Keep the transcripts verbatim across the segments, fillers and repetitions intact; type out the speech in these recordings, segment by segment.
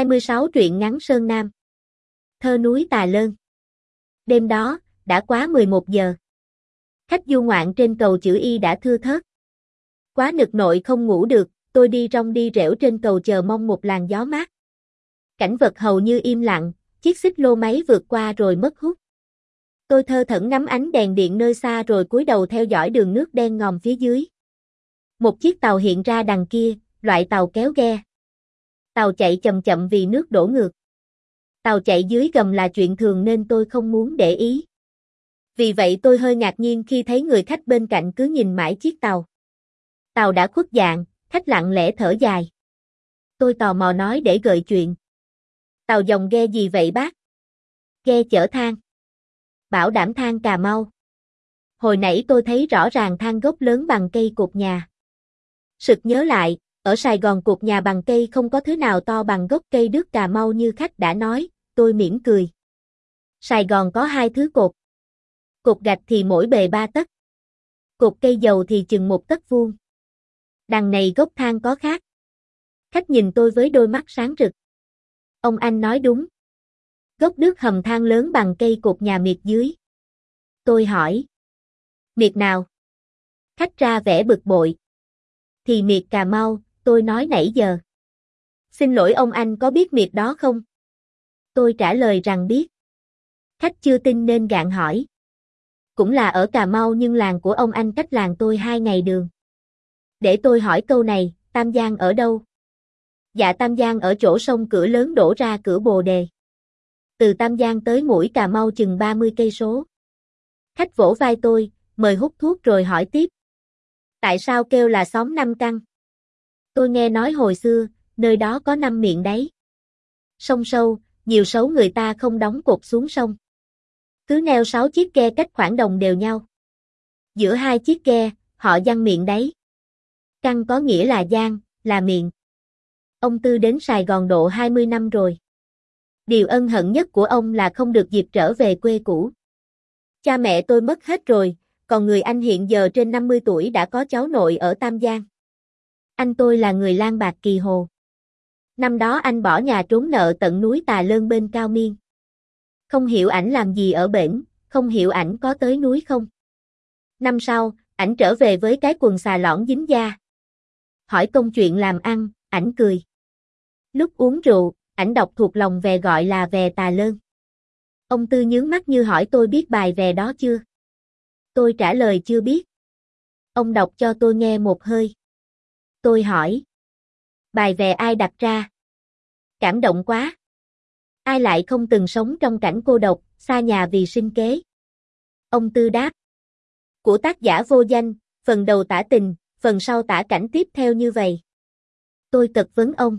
hai mươi sáu truyện ngắn Sơn Nam. Thơ núi Tà Lơn. Đêm đó, đã quá mười một giờ. Khách du ngoạn trên cầu chữ Y đã thưa thớt. Quá nực nội không ngủ được, tôi đi rong đi rẻo trên cầu chờ mong một làn gió mát. Cảnh vật hầu như im lặng, chiếc xích lô máy vượt qua rồi mất hút. Tôi thơ thẩn ngắm ánh đèn điện nơi xa rồi cúi đầu theo dõi đường nước đen ngòm phía dưới. Một chiếc tàu hiện ra đằng kia, loại tàu kéo ghe. Tàu chạy chậm chậm vì nước đổ ngược. Tàu chạy dưới gầm là chuyện thường nên tôi không muốn để ý. Vì vậy tôi hơi ngạc nhiên khi thấy người khách bên cạnh cứ nhìn mãi chiếc tàu. Tàu đã khuất dạng, khách lặng lẽ thở dài. Tôi tò mò nói để gợi chuyện. Tàu dòng ghe gì vậy bác? Ghe chở than. Bảo đảm than Cà Mau. Hồi nãy tôi thấy rõ ràng than gốc lớn bằng cây cột nhà. Sực nhớ lại, ở Sài Gòn cột nhà bằng cây không có thứ nào to bằng gốc cây đước Cà Mau như khách đã nói, tôi mỉm cười. Sài Gòn có hai thứ cột. Cột gạch thì mỗi bề ba tấc. Cột cây dầu thì chừng một tấc vuông. Đằng này gốc than có khác. Khách nhìn tôi với đôi mắt sáng rực. Ông anh nói đúng. Gốc đước hầm than lớn bằng cây cột nhà miệt dưới. Tôi hỏi. Miệt nào? Khách ra vẻ bực bội. Thì miệt Cà Mau, tôi nói nãy giờ. Xin lỗi ông anh có biết miệt đó không? Tôi trả lời rằng biết. Khách chưa tin nên gạn hỏi. Cũng là ở Cà Mau nhưng làng của ông anh cách làng tôi hai ngày đường. Để tôi hỏi câu này, Tam Giang ở đâu? Dạ Tam Giang ở chỗ sông Cửa Lớn đổ ra cửa Bồ Đề. Từ Tam Giang tới mũi Cà Mau chừng ba mươi cây số. Khách vỗ vai tôi, mời hút thuốc rồi hỏi tiếp. Tại sao kêu là xóm năm căn? Tôi nghe nói hồi xưa, nơi đó có năm miệng đáy. Sông sâu, nhiều sấu người ta không đóng cột xuống sông. Cứ neo sáu chiếc ghe cách khoảng đồng đều nhau. Giữa hai chiếc ghe, họ giăng miệng đáy. Căn có nghĩa là giang, là miệng. Ông Tư đến Sài Gòn độ hai mươi năm rồi. Điều ân hận nhất của ông là không được dịp trở về quê cũ. Cha mẹ tôi mất hết rồi, còn người anh hiện giờ trên năm mươi tuổi đã có cháu nội ở Tam Giang. Anh tôi là người Lan Bạc Kỳ Hồ. Năm đó anh bỏ nhà trốn nợ tận núi Tà Lơn bên Cao Miên. Không hiểu ảnh làm gì ở bển, không hiểu ảnh có tới núi không. Năm sau, ảnh trở về với cái quần xà lõn dính da. Hỏi công chuyện làm ăn, ảnh cười. Lúc uống rượu, ảnh đọc thuộc lòng về gọi là về Tà Lơn. Ông Tư nhướng mắt như hỏi tôi biết bài về đó chưa. Tôi trả lời chưa biết. Ông đọc cho tôi nghe một hơi. Tôi hỏi. Bài về ai đặt ra? Cảm động quá. Ai lại không từng sống trong cảnh cô độc, xa nhà vì sinh kế? Ông Tư đáp. Của tác giả vô danh, phần đầu tả tình, phần sau tả cảnh tiếp theo như vậy. Tôi cật vấn ông.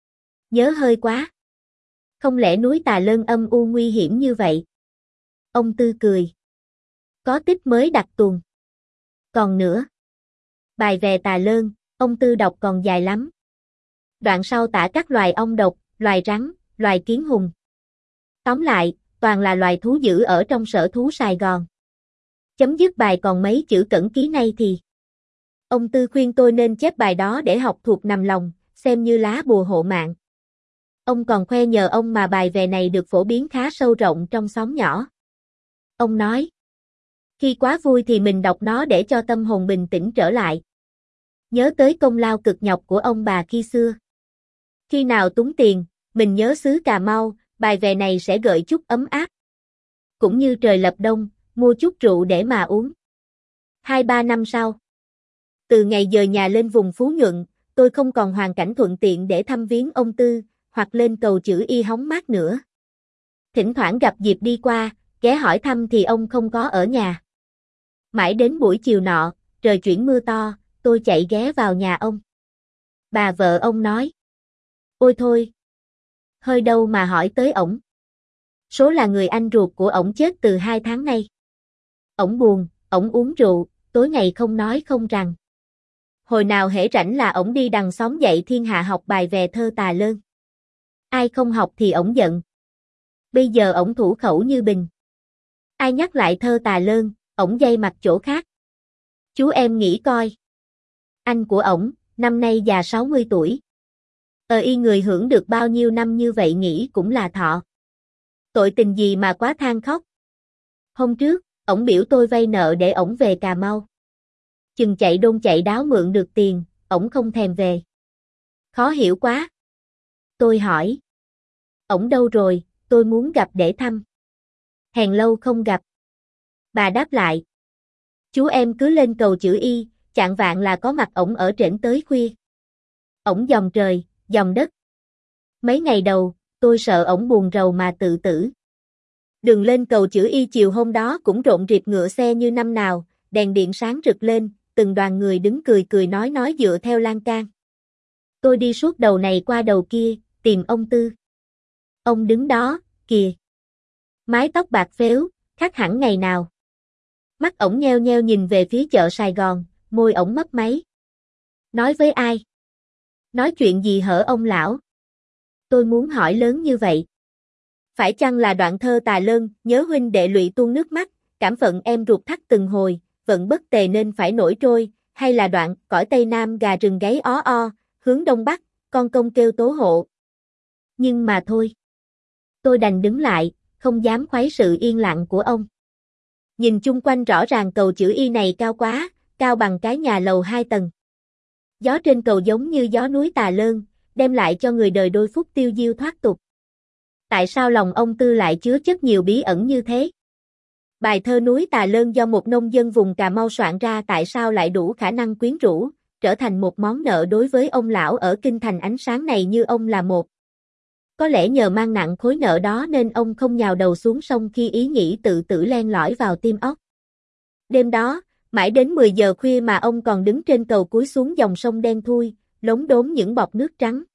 Nhớ hơi quá. Không lẽ núi Tà Lơn âm u nguy hiểm như vậy? Ông Tư cười. Có tích mới đặt tuồng. Còn nữa. Bài về Tà Lơn, ông Tư đọc còn dài lắm. Đoạn sau tả các loài ong độc, loài rắn, loài kiến hùng. Tóm lại, toàn là loài thú dữ ở trong sở thú Sài Gòn. Chấm dứt bài còn mấy chữ cẩn ký này thì. Ông Tư khuyên tôi nên chép bài đó để học thuộc nằm lòng, xem như lá bùa hộ mạng. Ông còn khoe nhờ ông mà bài về này được phổ biến khá sâu rộng trong xóm nhỏ. Ông nói. Khi quá vui thì mình đọc nó để cho tâm hồn bình tĩnh trở lại. Nhớ tới công lao cực nhọc của ông bà khi xưa. Khi nào túng tiền, mình nhớ xứ Cà Mau, bài về này sẽ gợi chút ấm áp. Cũng như trời lập đông, mua chút rượu để mà uống. Hai ba năm sau. Từ ngày dời nhà lên vùng Phú Nhuận, tôi không còn hoàn cảnh thuận tiện để thăm viếng ông Tư, hoặc lên cầu chữ Y hóng mát nữa. Thỉnh thoảng gặp dịp đi qua, ghé hỏi thăm thì ông không có ở nhà. Mãi đến buổi chiều nọ, trời chuyển mưa to, tôi chạy ghé vào nhà ông. Bà vợ ông nói. Ôi thôi. Hơi đâu mà hỏi tới ổng. Số là người anh ruột của ổng chết từ hai tháng nay. Ổng buồn, ổng uống rượu, tối ngày không nói không rằng. Hồi nào hễ rảnh là ổng đi đằng xóm dạy thiên hạ học bài về thơ Tà Lơn. Ai không học thì ổng giận. Bây giờ ổng thủ khẩu như bình. Ai nhắc lại thơ Tà Lơn, ổng dây mặt chỗ khác. Chú em nghĩ coi. Anh của ổng, năm nay già sáu mươi tuổi. Ờ y người hưởng được bao nhiêu năm như vậy nghĩ cũng là thọ. Tội tình gì mà quá than khóc. Hôm trước, ổng biểu tôi vay nợ để ổng về Cà Mau. Chừng chạy đôn chạy đáo mượn được tiền, ổng không thèm về. Khó hiểu quá. Tôi hỏi. Ổng đâu rồi, tôi muốn gặp để thăm. Hèn lâu không gặp. Bà đáp lại. Chú em cứ lên cầu chữ Y, chạng vạng là có mặt ổng ở trển tới khuya. Ổng dòng trời, dòng đất. Mấy ngày đầu, tôi sợ ổng buồn rầu mà tự tử. Đường lên cầu chữ Y chiều hôm đó cũng rộn rịp ngựa xe như năm nào, đèn điện sáng rực lên, từng đoàn người đứng cười cười nói nói dựa theo lan can. Tôi đi suốt đầu này qua đầu kia, tìm ông Tư. Ông đứng đó, kìa. Mái tóc bạc phếu, khác hẳn ngày nào. Mắt ổng nheo nheo nhìn về phía chợ Sài Gòn, môi ổng mấp máy. Nói với ai? Nói chuyện gì hở ông lão? Tôi muốn hỏi lớn như vậy. Phải chăng là đoạn thơ Tà Lơn, nhớ huynh đệ lụy tuôn nước mắt, cảm phận em ruột thắt từng hồi, vận bất tề nên phải nổi trôi, hay là đoạn cõi Tây Nam gà rừng gáy ó o, hướng Đông Bắc, con công kêu tố hộ. Nhưng mà thôi. Tôi đành đứng lại, không dám khuấy sự yên lặng của ông. Nhìn chung quanh rõ ràng cầu chữ Y này cao quá, cao bằng cái nhà lầu hai tầng. Gió trên cầu giống như gió núi Tà Lơn, đem lại cho người đời đôi phút tiêu diêu thoát tục. Tại sao lòng ông Tư lại chứa chất nhiều bí ẩn như thế? Bài thơ Núi Tà Lơn do một nông dân vùng Cà Mau soạn ra tại sao lại đủ khả năng quyến rũ, trở thành một món nợ đối với ông lão ở kinh thành ánh sáng này như ông là một. Có lẽ nhờ mang nặng khối nợ đó nên ông không nhào đầu xuống sông khi ý nghĩ tự tử len lỏi vào tim óc. Đêm đó, mãi đến mười giờ khuya mà ông còn đứng trên cầu cúi xuống dòng sông đen thui, lốm đốm những bọt nước trắng.